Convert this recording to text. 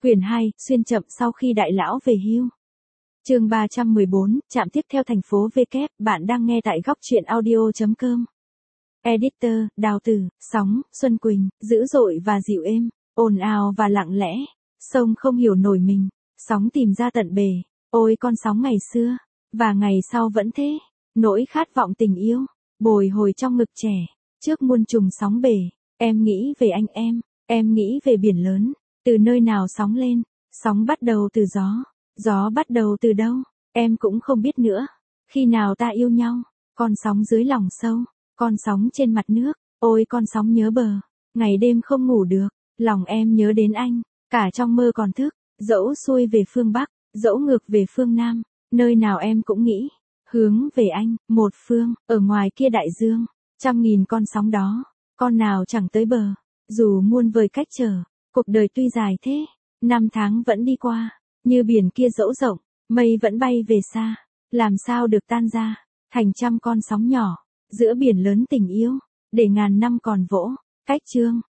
Quyển 2, xuyên chậm sau khi đại lão về hưu. Chương 314, trạm tiếp theo thành phố V. Bạn đang nghe tại góc truyện audio.com. Editor, Đào Tử, Sóng, Xuân Quỳnh, dữ dội và dịu êm, ồn ào và lặng lẽ. Sông không hiểu nổi mình, sóng tìm ra tận bề. Ôi con sóng ngày xưa, và ngày sau vẫn thế. Nỗi khát vọng tình yêu, bồi hồi trong ngực trẻ. Trước muôn trùng sóng bể, em nghĩ về anh em nghĩ về biển lớn. Từ nơi nào sóng lên, sóng bắt đầu từ gió bắt đầu từ đâu, em cũng không biết nữa. Khi nào ta yêu nhau, con sóng dưới lòng sâu, con sóng trên mặt nước, ôi con sóng nhớ bờ, ngày đêm không ngủ được, lòng em nhớ đến anh, cả trong mơ còn thức, dẫu xuôi về phương Bắc, dẫu ngược về phương Nam, nơi nào em cũng nghĩ, hướng về anh, một phương, ở ngoài kia đại dương, trăm nghìn con sóng đó, con nào chẳng tới bờ, dù muôn vời cách trở. Cuộc đời tuy dài thế, năm tháng vẫn đi qua, như biển kia dẫu rộng, mây vẫn bay về xa, làm sao được tan ra, thành trăm con sóng nhỏ, giữa biển lớn tình yêu, để ngàn năm còn vỗ. Cách chương,